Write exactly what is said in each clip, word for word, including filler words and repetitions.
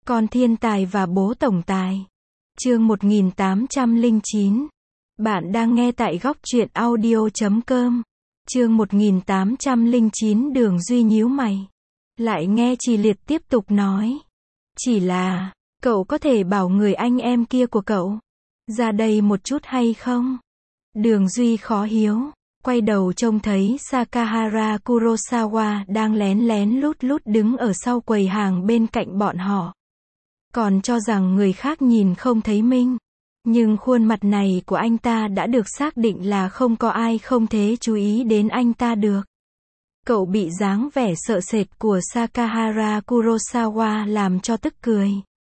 Con thiên tài và bố tổng tài. Chương một nghìn tám trăm lẻ chín. Bạn đang nghe tại góc truyện audio chấm com. Chương một nghìn tám trăm lẻ chín. Đường Duy nhíu mày. Lại nghe Trì Liệt tiếp tục nói. Chỉ là, cậu có thể bảo người anh em kia của cậu ra đây một chút hay không? Đường Duy khó hiếu, quay đầu trông thấy Sakahara Kurosawa đang lén lén lút lút đứng ở sau quầy hàng bên cạnh bọn họ. Còn cho rằng người khác nhìn không thấy mình. Nhưng khuôn mặt này của anh ta đã được xác định là không có ai không thể chú ý đến anh ta được. Cậu bị dáng vẻ sợ sệt của Sakahara Kurosawa làm cho tức cười.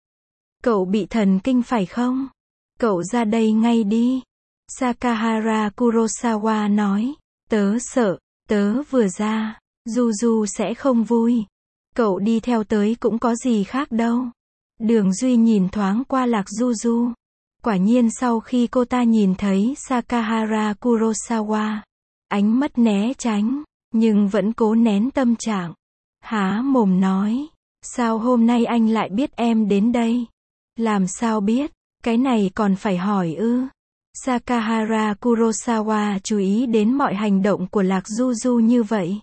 Cậu bị thần kinh phải không? Cậu ra đây ngay đi. Sakahara Kurosawa nói. Tớ sợ, tớ vừa ra, Juju sẽ không vui. Cậu đi theo tới cũng có gì khác đâu. Đường Duy nhìn thoáng qua Lạc Juju. Quả nhiên sau khi cô ta nhìn thấy Sakahara Kurosawa, ánh mắt né tránh, nhưng vẫn cố nén tâm trạng. Há mồm nói. Sao hôm nay anh lại biết em đến đây? Làm sao biết? Cái này còn phải hỏi ư? Sakahara Kurosawa chú ý đến mọi hành động của Lạc Juju như vậy.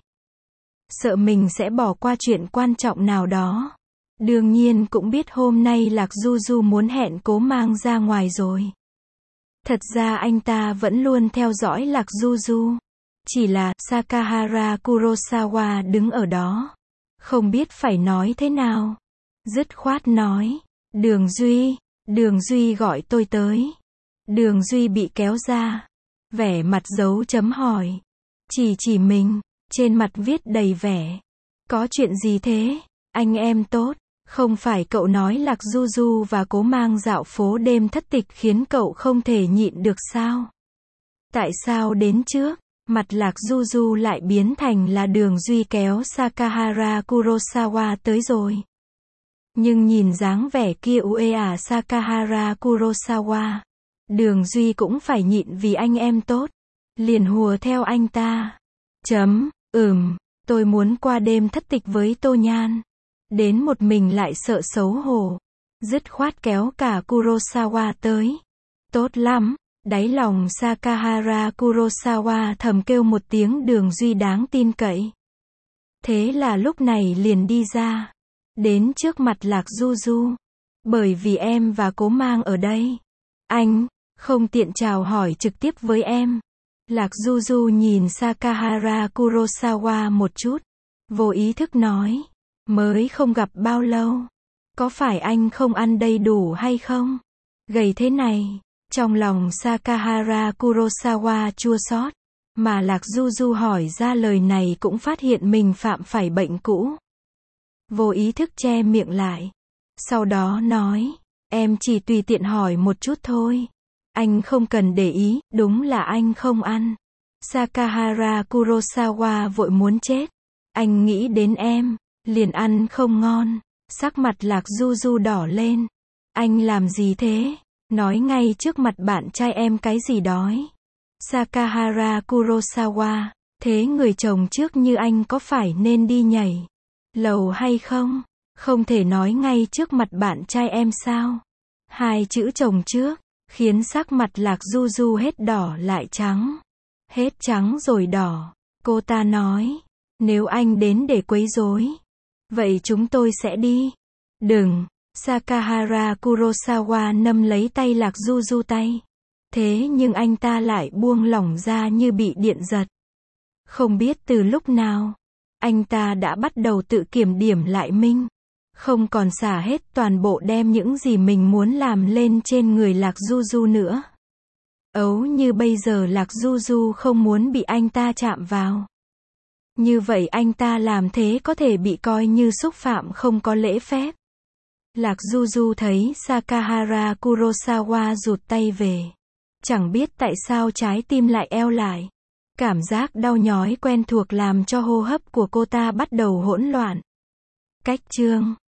Sợ mình sẽ bỏ qua chuyện quan trọng nào đó. Đương nhiên cũng biết hôm nay Lạc Juju muốn hẹn Cố Mang ra ngoài rồi. Thật ra anh ta vẫn luôn theo dõi Lạc Juju. Chỉ là Sakahara Kurosawa đứng ở đó, không biết phải nói thế nào. Dứt khoát nói. Đường Duy, Đường Duy gọi tôi tới. Đường Duy bị kéo ra. Vẻ mặt dấu chấm hỏi. Chỉ chỉ mình, trên mặt viết đầy vẻ. Có chuyện gì thế? Anh em tốt. Không phải cậu nói Lạc Juju và Cố Mang dạo phố đêm thất tịch khiến cậu không thể nhịn được sao? Tại sao đến trước, mặt Lạc Juju lại biến thành là Đường Duy kéo Sakahara Kurosawa tới rồi? Nhưng nhìn dáng vẻ kia uê à Sakahara Kurosawa, Đường Duy cũng phải nhịn vì anh em tốt. Liền hùa theo anh ta. Chấm, ừm, tôi muốn qua đêm thất tịch với Tô Nhan. Đến một mình lại sợ xấu hổ. Dứt khoát kéo cả Kurosawa tới. Tốt lắm. Đáy lòng Sakahara Kurosawa thầm kêu một tiếng Đường Duy đáng tin cậy. Thế là lúc này liền đi ra. Đến trước mặt Lạc Juju. Bởi vì em và Cố Mang ở đây, anh không tiện chào hỏi trực tiếp với em. Lạc Juju nhìn Sakahara Kurosawa một chút. Vô ý thức nói. Mới không gặp bao lâu. Có phải anh không ăn đầy đủ hay không? Gầy thế này. Trong lòng Sakahara Kurosawa chua xót. Mà Lạc Juju hỏi ra lời này cũng phát hiện mình phạm phải bệnh cũ. Vô ý thức che miệng lại. Sau đó nói. Em chỉ tùy tiện hỏi một chút thôi. Anh không cần để ý, đúng là anh không ăn. Sakahara Kurosawa vội muốn chết. Anh nghĩ đến em, liền ăn không ngon. Sắc mặt Lạc Juju đỏ lên. Anh làm gì thế? Nói ngay trước mặt bạn trai em cái gì đói. Sakahara Kurosawa, thế người chồng trước như anh có phải nên đi nhảy lầu hay không? Không thể nói ngay trước mặt bạn trai em sao? Hai chữ chồng trước, khiến sắc mặt Lạc Juju hết đỏ lại trắng. Hết trắng rồi đỏ. Cô ta nói. Nếu anh đến để quấy rối, vậy chúng tôi sẽ đi. Đừng. Sakahara Kurosawa nắm lấy tay Lạc Juju tay. Thế nhưng anh ta lại buông lỏng ra như bị điện giật. Không biết từ lúc nào, anh ta đã bắt đầu tự kiểm điểm lại mình. Không còn xả hết toàn bộ đem những gì mình muốn làm lên trên người Lạc Juju nữa. Ấu như bây giờ Lạc Juju không muốn bị anh ta chạm vào. Như vậy anh ta làm thế có thể bị coi như xúc phạm không có lễ phép. Lạc Juju thấy Sakahara Kurosawa rụt tay về. Chẳng biết tại sao trái tim lại eo lại. Cảm giác đau nhói quen thuộc làm cho hô hấp của cô ta bắt đầu hỗn loạn. Cách chương